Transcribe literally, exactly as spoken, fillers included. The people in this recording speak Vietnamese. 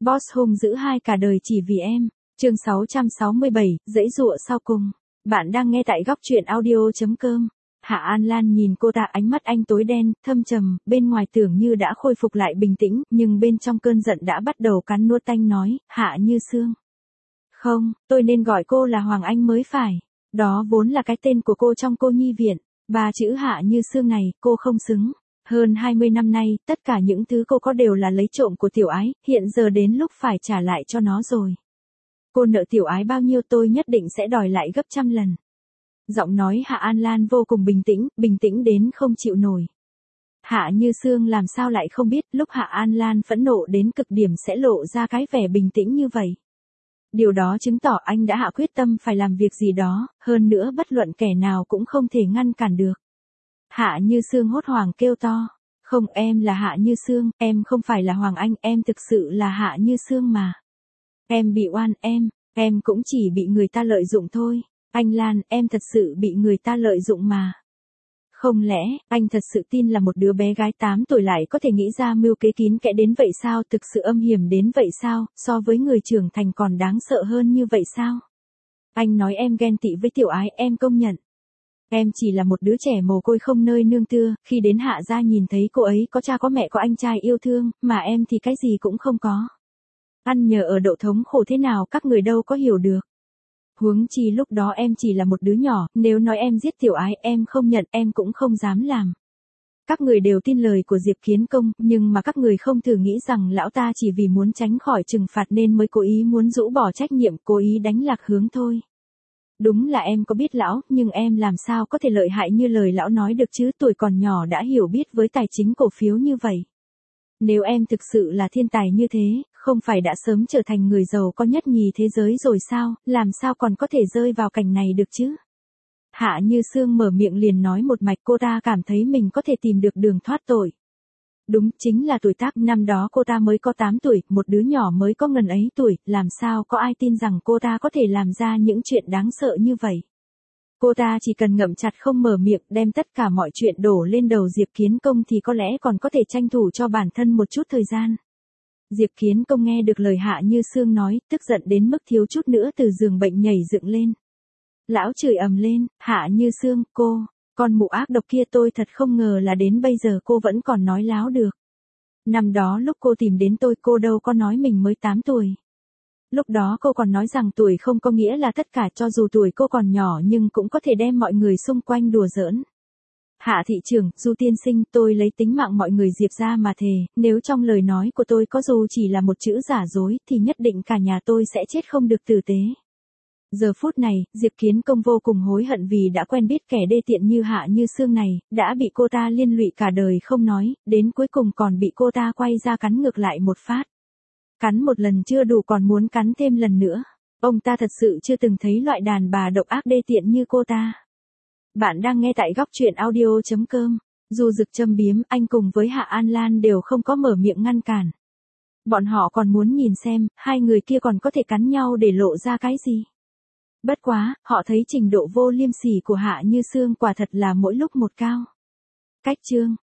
Boss hung dữ hai cả đời chỉ vì em. Chương sáu trăm sáu mươi bảy, giãy giụa sau cùng. Bạn đang nghe tại góc truyện audio chấm com. Hạ An Lan nhìn cô ta, ánh mắt anh tối đen, thâm trầm, bên ngoài tưởng như đã khôi phục lại bình tĩnh, nhưng bên trong cơn giận đã bắt đầu cắn nuốt tanh nói, Hạ Như Sương. Không, tôi nên gọi cô là Hoàng Anh mới phải. Đó vốn là cái tên của cô trong cô nhi viện. Ba chữ Hạ Như Sương này, cô không xứng. Hơn hai mươi năm nay, tất cả những thứ cô có đều là lấy trộm của Tiểu Ái, hiện giờ đến lúc phải trả lại cho nó rồi. Cô nợ Tiểu Ái bao nhiêu tôi nhất định sẽ đòi lại gấp trăm lần. Giọng nói Hạ An Lan vô cùng bình tĩnh, bình tĩnh đến không chịu nổi. Hạ Như Sương làm sao lại không biết lúc Hạ An Lan phẫn nộ đến cực điểm sẽ lộ ra cái vẻ bình tĩnh như vậy. Điều đó chứng tỏ anh đã hạ quyết tâm phải làm việc gì đó, hơn nữa bất luận kẻ nào cũng không thể ngăn cản được. Hạ Như Sương hốt hoảng kêu to. Không, em là Hạ Như Sương, em không phải là Hoàng Anh, em thực sự là Hạ Như Sương mà. Em bị oan, em, em cũng chỉ bị người ta lợi dụng thôi. Anh Lan, em thật sự bị người ta lợi dụng mà. Không lẽ, anh thật sự tin là một đứa bé gái tám tuổi lại có thể nghĩ ra mưu kế kín kẽ đến vậy sao, thực sự âm hiểm đến vậy sao, so với người trưởng thành còn đáng sợ hơn như vậy sao? Anh nói em ghen tị với Tiểu Ái, em công nhận. Em chỉ là một đứa trẻ mồ côi không nơi nương tựa, khi đến Hạ gia nhìn thấy cô ấy có cha có mẹ có anh trai yêu thương, mà em thì cái gì cũng không có. Ăn nhờ ở đậu thống khổ thế nào các người đâu có hiểu được. Huống chi lúc đó em chỉ là một đứa nhỏ, nếu nói em giết Tiểu Ái em không nhận, em cũng không dám làm. Các người đều tin lời của Diệp Kiến Công, nhưng mà các người không thử nghĩ rằng lão ta chỉ vì muốn tránh khỏi trừng phạt nên mới cố ý muốn rũ bỏ trách nhiệm, cố ý đánh lạc hướng thôi. Đúng là em có biết lão, nhưng em làm sao có thể lợi hại như lời lão nói được chứ, tuổi còn nhỏ đã hiểu biết với tài chính cổ phiếu như vậy. Nếu em thực sự là thiên tài như thế, không phải đã sớm trở thành người giàu có nhất nhì thế giới rồi sao, làm sao còn có thể rơi vào cảnh này được chứ? Hạ Như Sương mở miệng liền nói một mạch, cô ta cảm thấy mình có thể tìm được đường thoát tội. Đúng, chính là tuổi tác, năm đó cô ta mới có tám tuổi, một đứa nhỏ mới có ngần ấy tuổi, làm sao có ai tin rằng cô ta có thể làm ra những chuyện đáng sợ như vậy. Cô ta chỉ cần ngậm chặt không mở miệng, đem tất cả mọi chuyện đổ lên đầu Diệp Kiến Công thì có lẽ còn có thể tranh thủ cho bản thân một chút thời gian. Diệp Kiến Công nghe được lời Hạ Như Sương nói, tức giận đến mức thiếu chút nữa từ giường bệnh nhảy dựng lên. Lão chửi ầm lên, Hạ Như Sương, cô, con mụ ác độc kia, tôi thật không ngờ là đến bây giờ cô vẫn còn nói láo được. Năm đó lúc cô tìm đến tôi, cô đâu có nói mình mới tám tuổi. Lúc đó cô còn nói rằng tuổi không có nghĩa là tất cả, cho dù tuổi cô còn nhỏ nhưng cũng có thể đem mọi người xung quanh đùa giỡn. Hạ thị trưởng, Du tiên sinh, tôi lấy tính mạng mọi người Diệp ra mà thề, nếu trong lời nói của tôi có dù chỉ là một chữ giả dối thì nhất định cả nhà tôi sẽ chết không được tử tế. Giờ phút này, Diệp Kiến Công vô cùng hối hận vì đã quen biết kẻ đê tiện như Hạ Như Sương này, đã bị cô ta liên lụy cả đời không nói, đến cuối cùng còn bị cô ta quay ra cắn ngược lại một phát. Cắn một lần chưa đủ còn muốn cắn thêm lần nữa. Ông ta thật sự chưa từng thấy loại đàn bà độc ác đê tiện như cô ta. Bạn đang nghe tại góc truyện audio chấm com. Dù Dực châm biếm, anh cùng với Hạ An Lan đều không có mở miệng ngăn cản. Bọn họ còn muốn nhìn xem, hai người kia còn có thể cắn nhau để lộ ra cái gì. Bất quá, họ thấy trình độ vô liêm sỉ của Hạ Như Sương quả thật là mỗi lúc một cao. Cách chương.